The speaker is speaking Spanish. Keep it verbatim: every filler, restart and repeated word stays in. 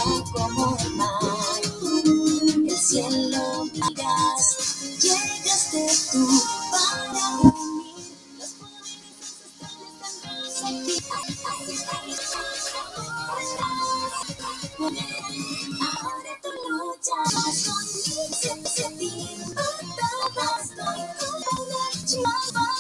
como el mar. El cielo miras, llegaste tú para unir los poderes ancestrales tendrás aquí. Ahora tú luchas conmigo, siempre se ti, todas estoy con la chiva.